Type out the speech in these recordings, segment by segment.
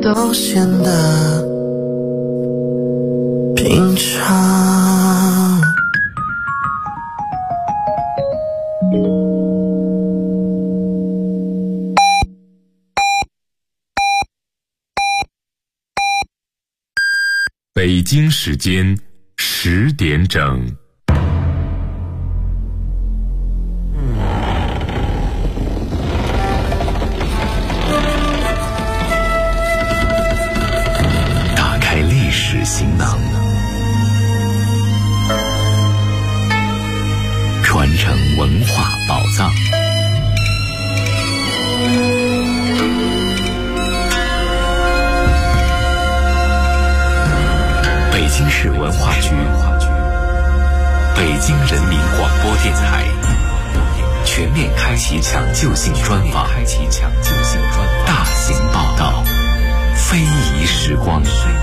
都显得平常。 北京时间10点整。 打开历史行囊，传承文化宝藏。北京市文化局、北京人民广播电台全面开启抢救性专访，大型报道，非遗时光。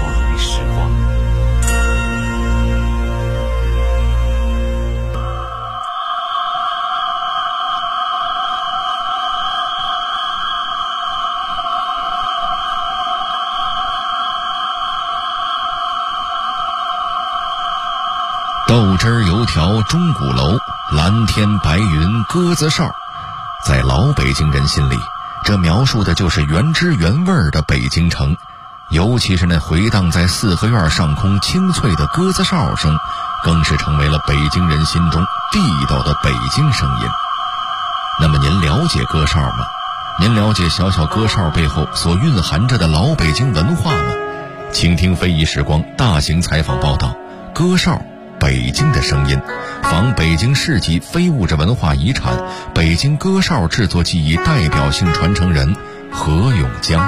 豆汁儿油条钟鼓楼，蓝天白云鸽子哨。在老北京人心里，这描述的就是原汁原味的北京城，尤其是那回荡在四合院上空清脆的鸽子哨声，更是成为了北京人心中地道的北京声音。那么您了解鸽哨吗？您了解小小鸽哨背后所蕴含着的老北京文化吗？请听非遗时光大型采访报道，鸽哨北京的声音，访北京市级非物质文化遗产北京鸽哨制作技艺代表性传承人何永江。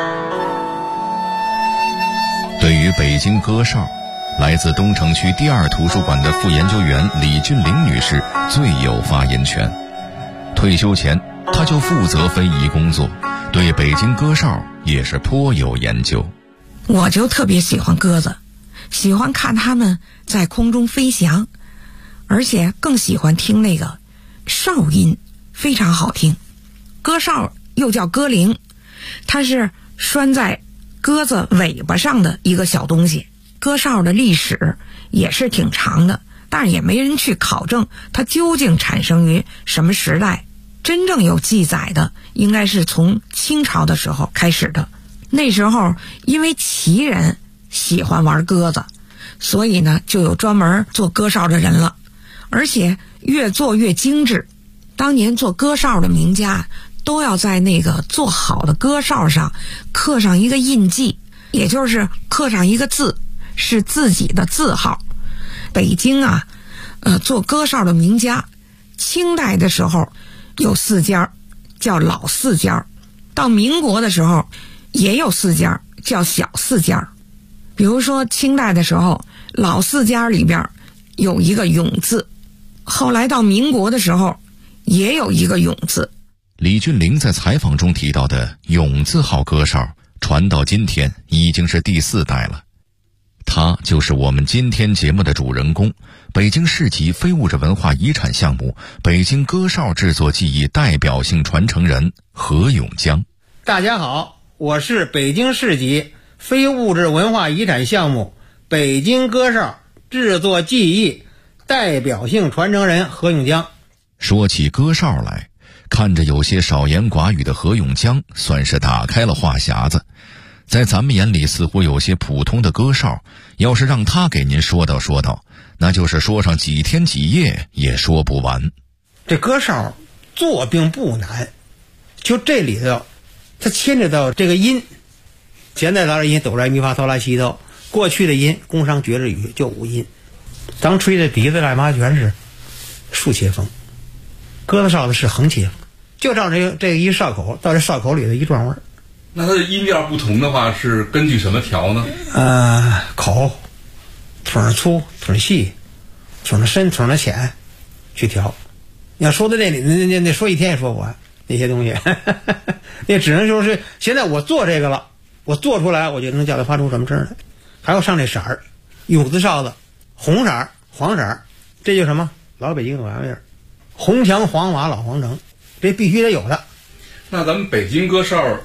对于北京鸽哨，来自东城区第2图书馆的副研究员李俊玲女士最有发言权。退休前，她就负责非遗工作，对北京鸽哨也是颇有研究。 我就特别喜欢鸽子，喜欢看它们在空中飞翔，而且更喜欢听那个哨音，非常好听。鸽哨又叫鸽铃，它是拴在鸽子尾巴上的一个小东西。鸽哨的历史也是挺长的，但是也没人去考证它究竟产生于什么时代。真正有记载的应该是从清朝的时候开始的。那时候因为旗人喜欢玩鸽子，所以呢就有专门做鸽哨的人了，而且越做越精致。当年做鸽哨的名家都要在那个做好的鸽哨上刻上一个印记，也就是刻上一个字，是自己的字号。北京啊做鸽哨的名家，清代的时候有4家，叫老4家，到民国的时候也有4家，叫小4家。比如说清代的时候，老4家里边有一个永字，后来到民国的时候也有一个永字。 李俊玲在采访中提到的永字号鸽哨传到今天已经是第4代了。他就是我们今天节目的主人公，北京市级非物质文化遗产项目北京鸽哨制作技艺代表性传承人何永江。 大家好，我是北京市级非物质文化遗产项目北京鸽哨制作技艺代表性传承人何永江。 说起鸽哨来，看着有些少言寡语的何永江算是打开了话匣子。在咱们眼里似乎有些普通的鸽哨，要是让他给您说道说道，那就是说上几天几夜也说不完。 这鸽哨做并不难，就这里头它牵扯到这个音，现在的音哆来咪发嗦拉西哆，过去的音宫商角徵羽就5音，咱吹的笛子干嘛全是竖切风，鸽子哨子是横切风，就照这个一哨口到这哨口里的一转弯。 那它的音调不同的话是根据什么调呢？ 口筒粗筒细筒深筒浅去调。要说到这里那说一天也说不完那些东西那只能说是现在我做这个了，我做出来我就能叫它发出什么声来。还要上这色儿，永字哨子红色黄色，这就什么老北京的玩意儿，红墙黄瓦老皇城，这必须得有的。 那咱们北京鸽哨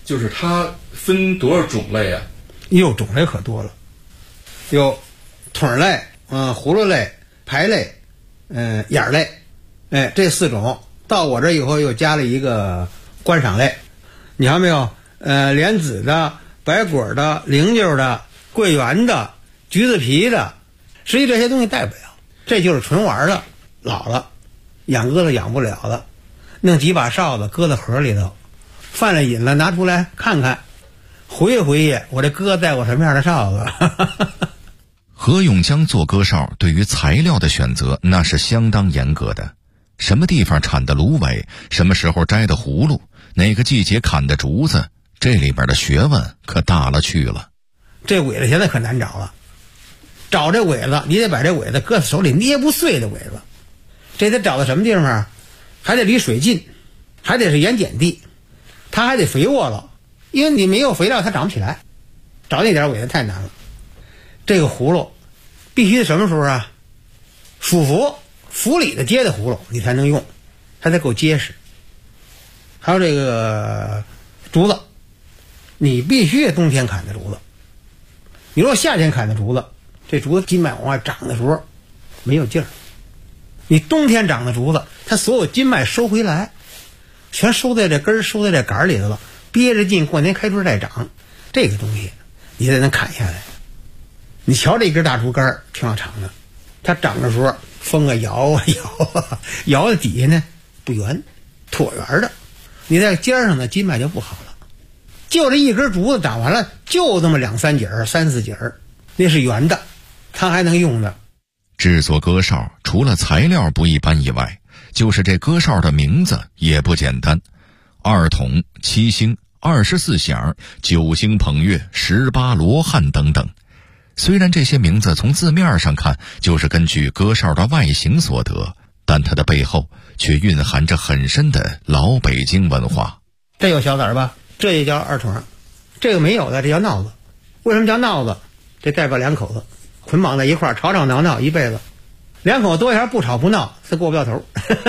就是它分多少种类啊？ 哟，种类可多了，有筒类、葫芦类、排类、眼类，这4种。到我这以后又加了一个观赏类，你看没有？莲子的、白果的、菱角的、桂圆的、橘子皮的，实际这些东西带不了，这就是纯玩的。老了，养鸽子养不了了，弄几把哨子搁在盒里头，犯了瘾了拿出来看看，回忆回忆我这鸽带过什么样的哨子。 何永江做鸽哨对于材料的选择那是相当严格的，什么地方产的芦苇，什么时候摘的葫芦，哪个季节砍的竹子，这里边的学问可大了去了。 这苇子现在可难找了，找这苇子你得把这苇子搁在手里捏不碎的苇子，这得找到什么地方啊？还得离水近，还得是盐碱地，它还得肥沃了，因为你没有肥料它长不起来，找那点苇子太难了。这个葫芦必须什么时候啊？属府里的结的葫芦你才能用，它才够结实。还有这个竹子，你必须得冬天砍的竹子，你如果夏天砍的竹子，这竹子筋脉往外长的时候没有劲儿。你冬天长的竹子，它所有筋脉收回来，全收在这根儿、收在这杆儿里头了，憋着劲，过年开春再长。这个东西你得能砍下来。你瞧这根大竹竿挺好长的，它长的时候风啊摇啊摇啊，摇的底下呢不圆，椭圆的，你在尖上呢筋脉就不好了。就这一根竹子长完了，就这么2-3节儿、3-4节儿，那是圆的，它还能用的。 制作鸽哨除了材料不一般以外，就是这鸽哨的名字也不简单，2筒、7星、24响、9星捧月、18罗汉等等。虽然这些名字从字面上看就是根据鸽哨的外形所得，但它的背后却蕴含着很深的老北京文化。 这有小子儿吧？这也叫2筒，这个没有的这叫闹子。为什么叫闹子？这代表2口子捆绑在一块儿，吵吵闹闹一辈子。2口子多一下不吵不闹，他过不了头。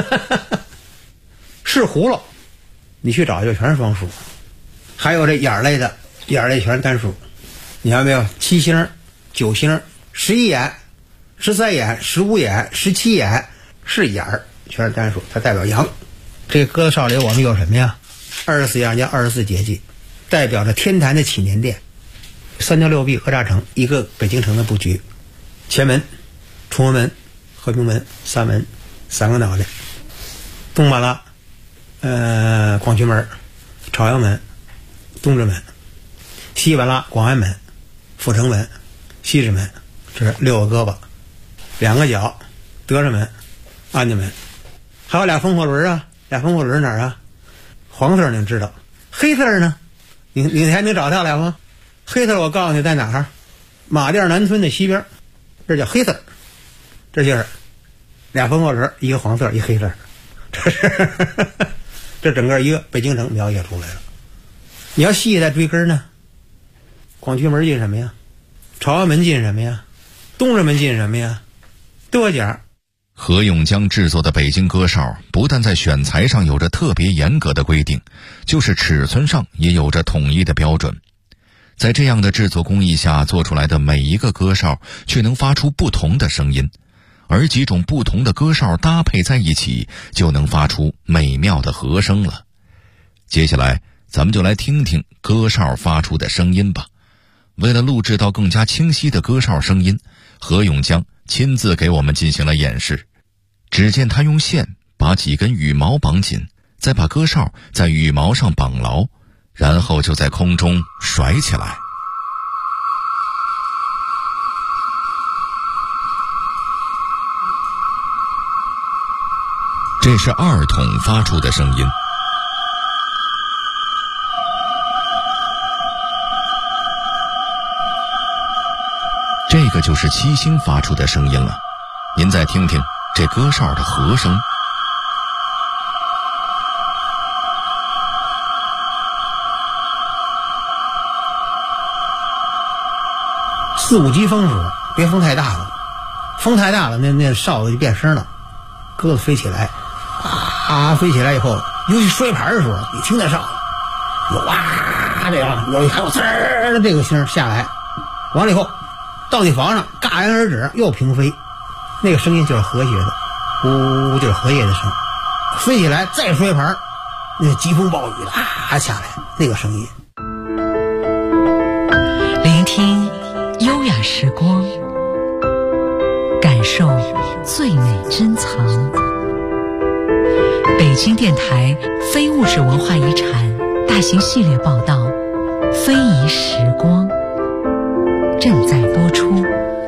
是葫芦，你去找就全是双数。还有这眼类的，眼类全是单数。你看没有？7星、9星、11眼、13眼、15眼、17眼是眼儿，全是单数，它代表阳。这个鸽子哨里我们有什么呀？24样叫24节气，代表着天坛的祈年殿。3条6壁讹诈城，一个北京城的布局。前门、崇文门、和平门3门，3个脑袋。东巴拉，广渠门、朝阳门、东直门。西巴拉、广安门、阜成门、西直门，这是6个胳膊，2个脚，德胜门、安家门。还有俩风火轮啊，俩风火轮哪儿啊？黄色你知道，黑色呢？你还能找到俩吗？黑色我告诉你在哪儿？马甸南村的西边，这叫黑色。这就是俩风火轮，一个黄色，一个黑色。这是这整个一个北京城描写出来了。你要细再追根呢，广渠门进什么呀？朝阳门进什么呀？东直门进什么呀？多讲。 何永江制作的北京鸽哨不但在选材上有着特别严格的规定，就是尺寸上也有着统一的标准。在这样的制作工艺下做出来的每一个鸽哨却能发出不同的声音，而几种不同的鸽哨搭配在一起就能发出美妙的和声了。接下来咱们就来听听鸽哨发出的声音吧。为了录制到更加清晰的鸽哨声音，何永江亲自给我们进行了演示。只见他用线把几根羽毛绑紧，再把鸽哨在羽毛上绑牢，然后就在空中甩起来。这是2筒发出的声音。这个就是7星发出的声音了，您再听听这鸽哨的和声。 4、5级风时候，别风太大了，风太大了，那哨子就变声了，鸽子飞起来，飞起来以后，尤其摔盘的时候，你听那哨子，哇这样还有滋儿的这个声下来，完了以后到地房上戛然而止，又平飞，那个声音就是和谐的，呜就是和谐的声，飞起来再摔盘，那疾风暴雨的下来那个声音。 聆听优雅时光，感受最美珍藏。北京电台非物质文化遗产大型系列报道《非遗时光》正在播出。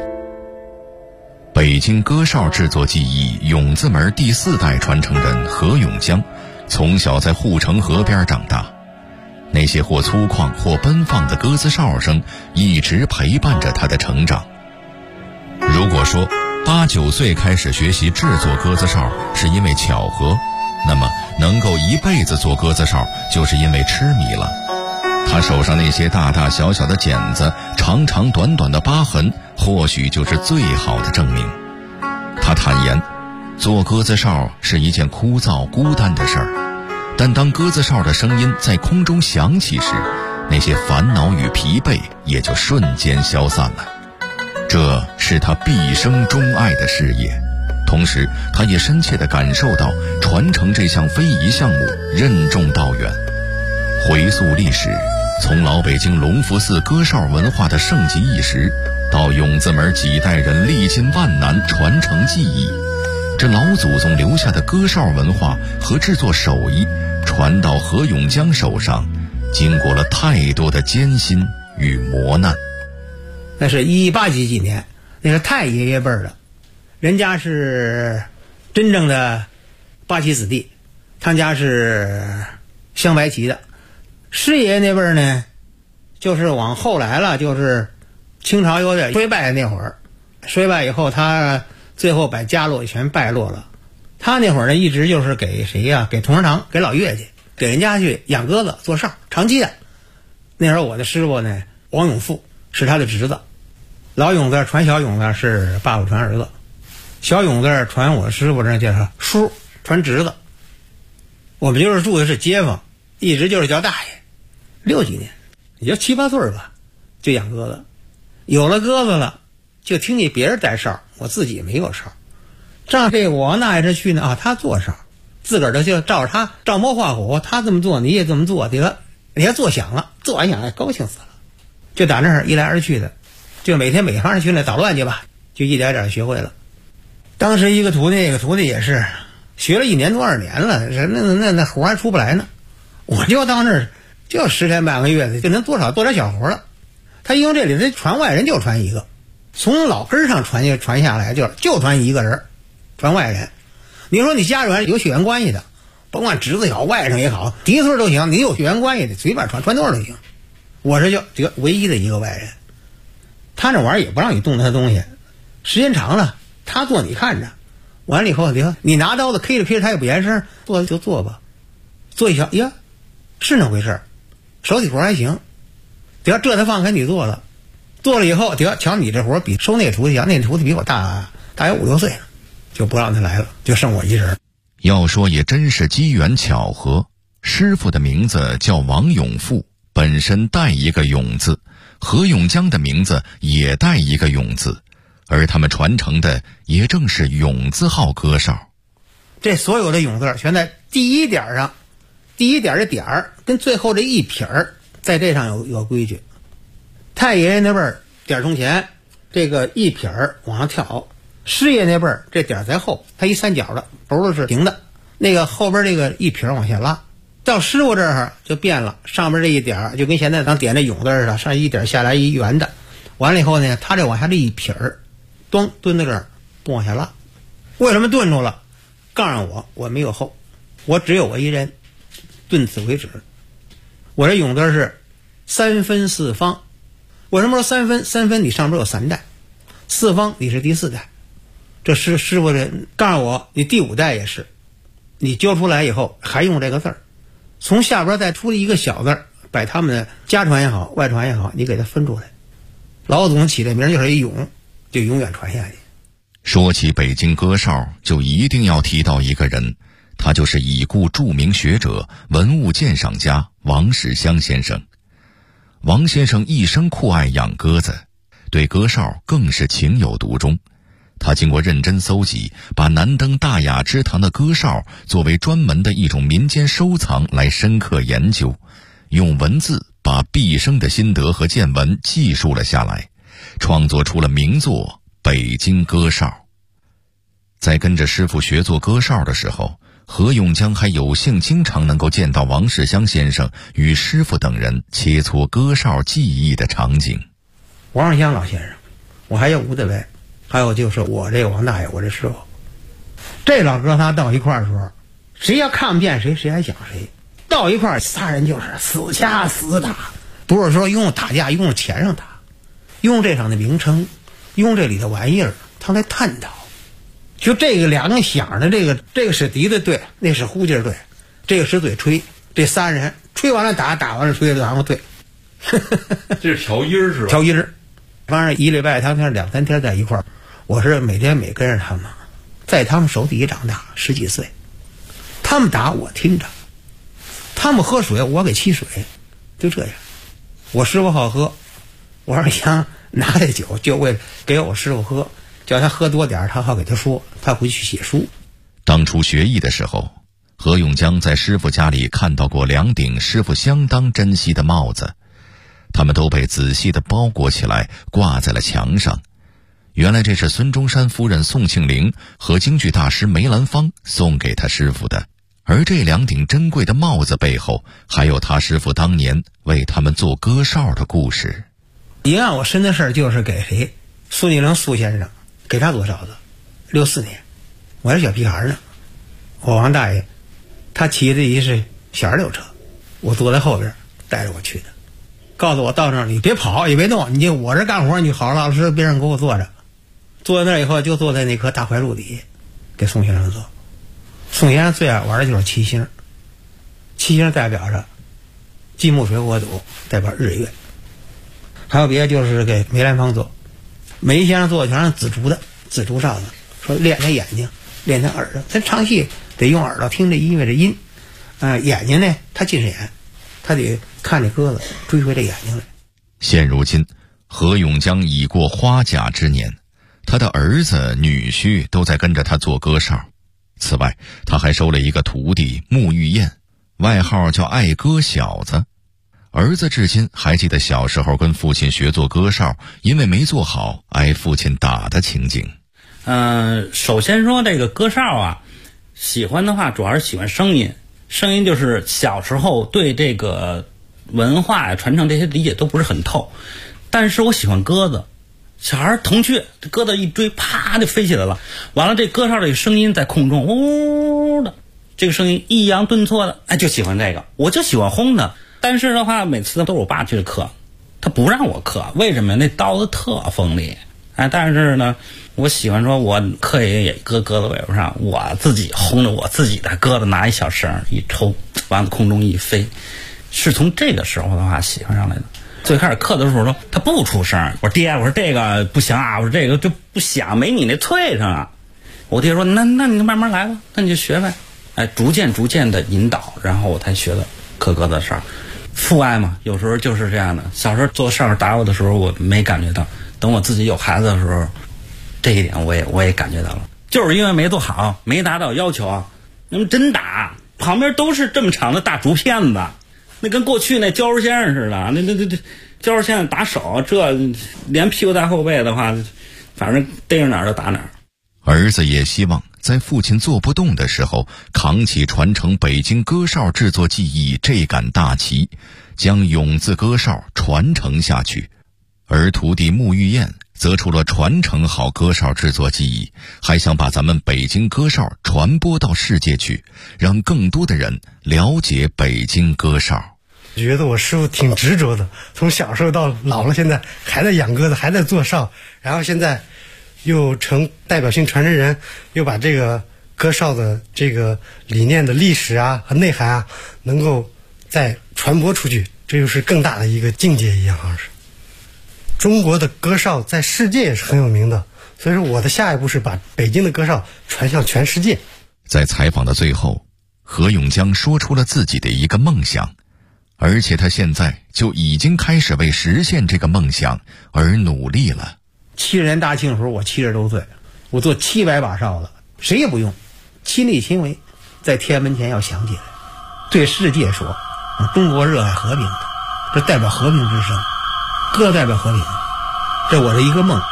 北京歌哨制作技艺永字门第4代传承人何永江，从小在护城河边长大，那些或粗犷或奔放的鸽子哨声一直陪伴着他的成长。如果说8、9岁开始学习制作鸽子哨是因为巧合，那么能够一辈子做鸽子哨就是因为痴迷了。他手上那些大大小小的茧子，长长短短的疤痕，或许就是最好的证明。他坦言，做鸽子哨是一件枯燥孤单的事儿，但当鸽子哨的声音在空中响起时，那些烦恼与疲惫也就瞬间消散了。这是他毕生钟爱的事业，同时他也深切地感受到传承这项非遗项目任重道远。回溯历史，从老北京隆福寺歌哨文化的盛极一时，到永字门几代人历尽万难传承技艺，这老祖宗留下的歌哨文化和制作手艺传到何永江手上，经过了太多的艰辛与磨难。 那是18几年，那是太爷爷辈儿的，人家是真正的八旗子弟，他家是镶白旗的。师爷那辈儿呢，就是往后来了，就是清朝有点衰败那会儿，衰败以后他最后把家落全败落了。他那会儿呢，一直就是给谁呀？给同仁堂，给老岳家，给人家去养鸽子做哨，长期的。那时候我的师傅呢，王永富是他的侄子，老永字传小永字是爸爸传儿子，小永字传我师傅这叫他叔，传侄子。我们就是住的是街坊，一直就是叫大爷。60几年，也就7、8岁吧，就养鸽子。有了鸽子了，就听见别人带哨，我自己没有哨。照这我那一直去呢他做哨，自个儿就照着他照猫画虎，他这么做你也这么做，得你还做响了，做完响高兴死了。就打那儿一来二去的，就每天北方去那捣乱去吧，就一点点学会了。当时一个徒弟，那个徒弟也是学了1年多2年了，那活还出不来呢。我就到那儿就10天半个月的，就能多少做点小活了。他因为这里头传外人就传一个，从老根上传下来就传一个人，传外人。你说你家人有血缘关系的，甭管侄子也好，外甥也好，嫡孙都行，你有血缘关系的随便传多少都行。我这就这个唯一的一个外人，他那玩意儿也不让你动他的东西，时间长了他做你看着，完了以后你拿刀子 K 着他也不言声，做就做吧，做一瞧呀是那回事，手体活还行，这他放开你做了以后，瞧你这活比收那个徒弟强，那徒弟比我大有5、6岁了，就不让他来了，就剩我一人。 要说也真是机缘巧合，师傅的名字叫王永富，本身带一个永字，何永江的名字也带一个永字，而他们传承的也正是永字号歌哨。 这所有的永字全在第一点上，第一点的点儿跟最后这一撇儿在这上有规矩。太爷爷那辈儿点钟前这个一撇儿往上跳，师爷那辈儿这点在后，他一三角的轴子是平的，那个后边这个一撇儿往下拉。到师傅这儿就变了，上边这一点就跟现在咱点这永字似的，上一点下来一圆的，完了以后呢，他这往下这一撇儿端蹲在这儿不往下拉。为什么顿住了？告诉我没有后，我只有我一人，顿此为止。我这永字是3分4方。为什么说3分？3分你上边有3代，4方你是第4代。这师傅这告诉我，你第5代也是，你揪出来以后还用这个字儿，从下边再出一个小字儿，把他们的家传也好，外传也好，你给它分出来。老祖宗起这名就是一永，就永远传下去。 说起北京歌哨，就一定要提到一个人，他就是已故著名学者、文物鉴赏家王世襄先生。 王先生一生酷爱养鸽子，对鸽哨更是情有独钟。他经过认真搜集，把南登大雅之堂的鸽哨作为专门的一种民间收藏来深刻研究，用文字把毕生的心得和见闻记述了下来，创作出了名作《北京鸽哨》。在跟着师傅学做鸽哨的时候，何永江还有幸经常能够见到王世襄先生与师傅等人切磋鸽哨技艺的场景。 王世襄老先生，我还有吴德伟，还有就是我这个王大爷，我这师傅，这老哥仨到一块儿的时候，谁要看不见谁，谁还讲谁。到一块儿，仨人就是死掐死打，不是说用打架用钱上打，用这场的名称，用这里的玩意儿，他来探讨。就这个两个响的，这个是笛子对，那是呼劲对，这个是嘴吹，这仨人吹完了打，打完了吹，然后对。 这是调音是吧？ 调音，反正一礼拜他们2、3天在一块儿，我是每天跟着他们，在他们手底下长大，10几岁，他们打我听着，他们喝水我给沏水，就这样。我师傅好喝，我二娘拿这酒就为了给我师傅喝，叫他喝多点，他好给他说，他回去写书。 当初学艺的时候，何永江在师傅家里看到过2顶师傅相当珍惜的帽子，他们都被仔细地包裹起来挂在了墙上。原来这是孙中山夫人宋庆龄和京剧大师梅兰芳送给他师傅的，而这2顶珍贵的帽子背后还有他师傅当年为他们做鸽哨的故事。 一案我深的事儿就是给谁，苏庆龄苏先生给他做哨子，64年我是小屁孩呢，我王大爷他骑的一是小2溜车，我坐在后边带着我去的，告诉我到那儿你别跑也别动，你就我这干活你好老实边上给我坐着。坐在那儿以后就坐在那棵大槐树底下给宋先生做。宋先生最爱玩的就是七星，七星代表着金木水火土，代表日月。还有别的就是给梅兰芳做，梅先生做的全是紫竹的紫竹哨子，说练他眼睛练他耳朵，他唱戏得用耳朵听这音乐的音，眼睛呢他近视眼，他得看这鸽子追回这眼睛来。 现如今何永江已过花甲之年，他的儿子女婿都在跟着他做鸽哨。此外他还收了一个徒弟穆玉燕，外号叫爱鸽小子。儿子至今还记得小时候跟父亲学做鸽哨，因为没做好挨父亲打的情景。 首先说这个鸽哨啊，喜欢的话主要是喜欢声音，声音就是小时候对这个文化传承这些理解都不是很透，但是我喜欢鸽子，小孩铜雀，这鸽子一追啪就飞起来了，完了这鸽哨这个声音在空中呜的，这个声音抑扬顿挫的，哎，就喜欢这个，我就喜欢轰它。但是的话每次都是我爸去的课，他不让我刻，为什么？那刀子特锋利，哎，但是呢我喜欢说我刻也搁鸽子尾巴上，我自己轰着我自己的鸽子，拿一小绳一抽，完了空中一飞，是从这个时候的话喜欢上来的。最开始刻的时候说他不出声，我说爹，我说这个不行啊，我说这个就不响，没你那脆声啊。我爹说那你就慢慢来吧，那你就学呗，哎，逐渐的引导，然后我才学的刻鸽子哨。父爱嘛，有时候就是这样的。小时候做哨打我的时候我没感觉到，等我自己有孩子的时候，这一点我也感觉到了，就是因为没做好，没达到要求啊。那么真打旁边都是这么长的大竹片子，那跟过去那胶肉先生似的，那胶肉先生打手，这连屁股带后背的话，反正逮着哪儿就打哪儿。 儿子也希望在父亲做不动的时候，扛起传承北京鸽哨制作技艺这杆大旗，将永字鸽哨传承下去。而徒弟穆玉燕则除了传承好鸽哨制作技艺，还想把咱们北京鸽哨传播到世界去，让更多的人了解北京鸽哨。 觉得我师傅挺执着的，从小时候到老了，现在还在养鸽子，还在做哨，然后现在又成代表性传承人，又把这个鸽哨的这个理念的历史啊和内涵啊能够再传播出去，这就是更大的一个境界一样。好像是中国的鸽哨在世界也是很有名的，所以说我的下一步是把北京的鸽哨传向全世界。 在采访的最后，何永江说出了自己的一个梦想， 而且他现在就已经开始为实现这个梦想而努力了。 70年大庆的时候，我70多岁，我做700把哨子，谁也不用，亲力亲为，在天安门前要响起来，对世界说，中国热爱和平的，这代表和平之声，歌代表和平，这我的一个梦。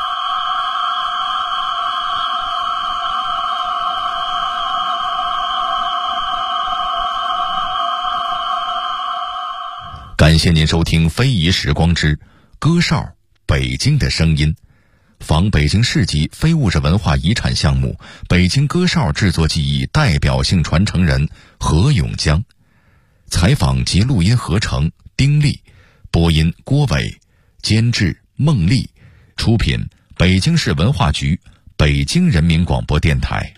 感谢您收听《非遗时光之歌哨北京的声音》，仿北京市级非物质文化遗产项目北京歌哨制作技艺代表性传承人何永江，采访及录音合成丁力，播音郭伟，监制孟丽，出品北京市文化局、北京人民广播电台。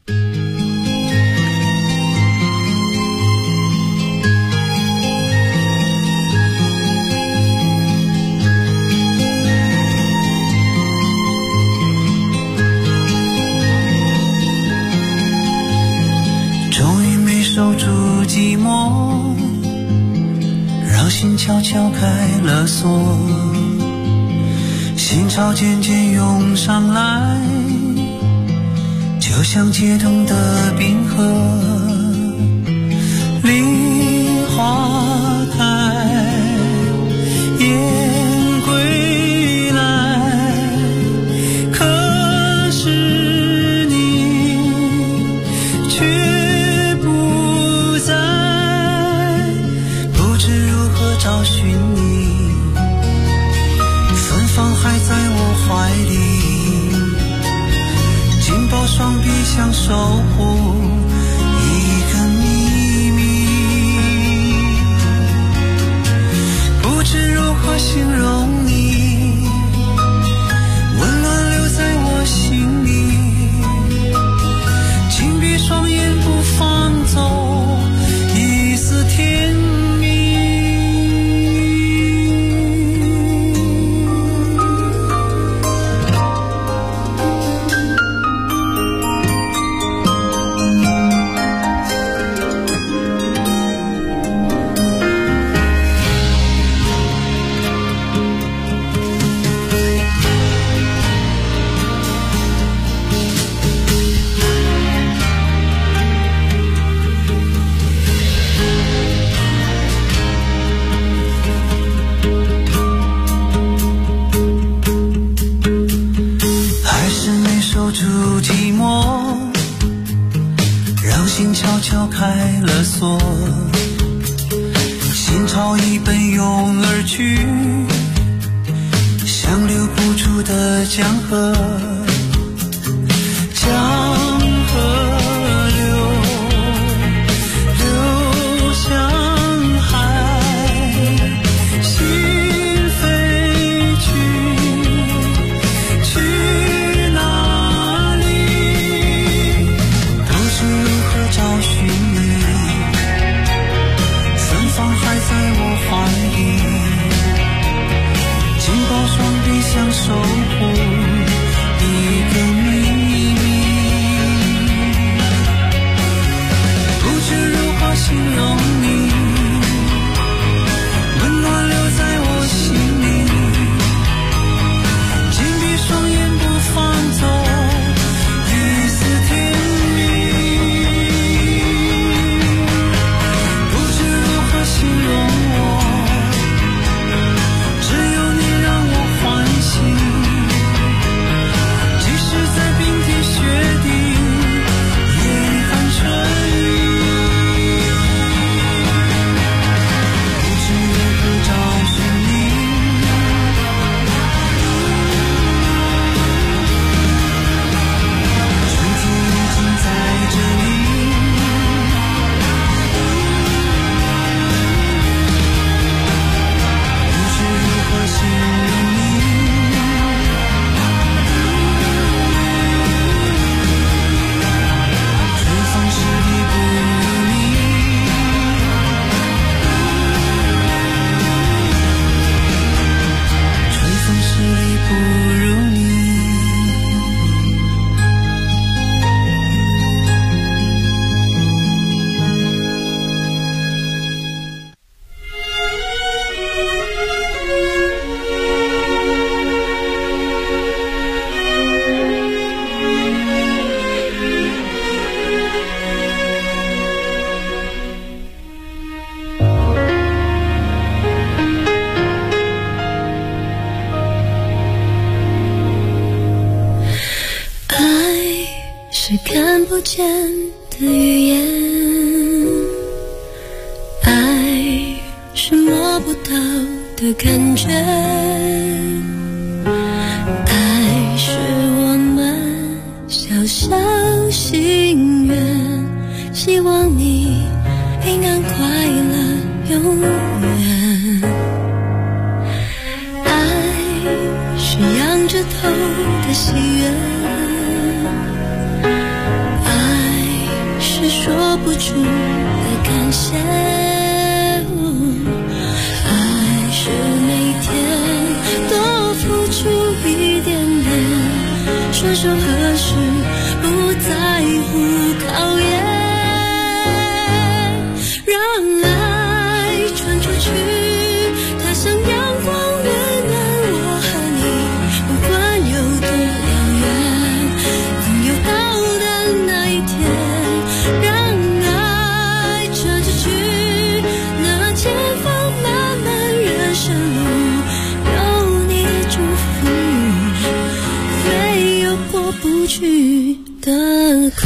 守住寂寞，让心悄悄开了锁，心潮渐渐涌上来，就像解冻的冰河。梨花开，雁归来，可是你却找寻你，芬芳还在我怀里，紧抱双臂想守护一个秘密，不知如何形容你，温暖留在我心里，紧闭双眼不放走一丝甜蜜。悄悄开了锁，心潮已奔涌而去，像留不住的江河，江河流向海，心飞去哪里？不知如何找寻你，芬芳还在我怀里，紧抱双臂想守护一个秘密，不知如何形容你，温暖留在我心里，紧闭双眼不放走一丝甜蜜，不知如何形容我，只有你让我欢喜不见的语言，爱是摸不到的感觉，爱是我们小小心愿，希望你平安快乐永远。爱是仰着头的喜悦，爱是说不出的感谢，爱是每天多付出一点点，双手合十不在乎考验，让爱传出去，它像阳光温暖我和你，不管有多遥远，总有到的那一天，让爱传出去，那前方漫漫人生路，有你的祝福，没有过不去的苦。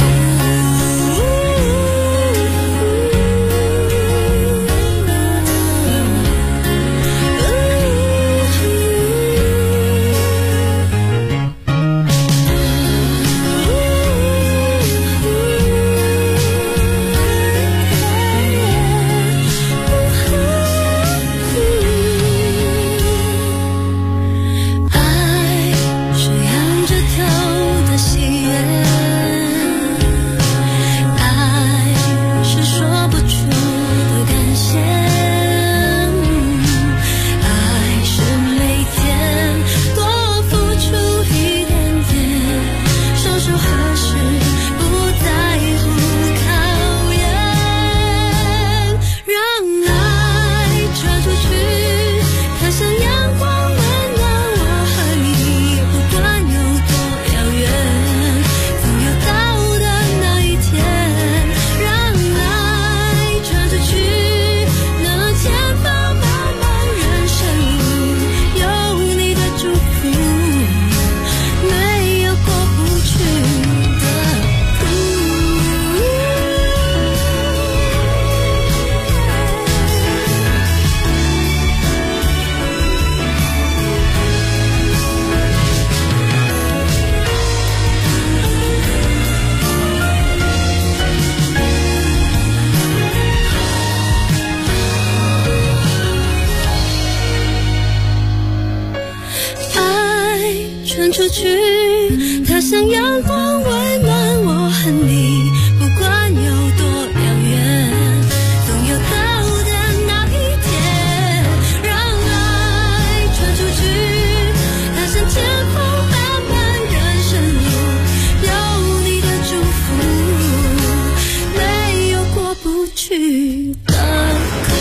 传出去，它像阳光温暖我和你，不管有多遥远，总有到的那一天，让爱传出去，它像前方漫漫人生路，有你的祝福，没有过不去的苦。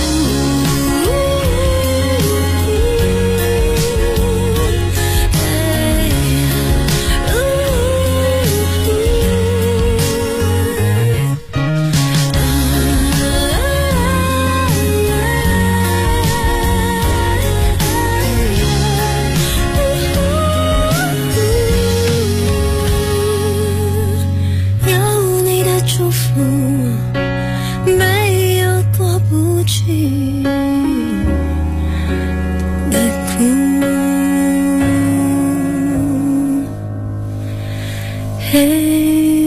嘿。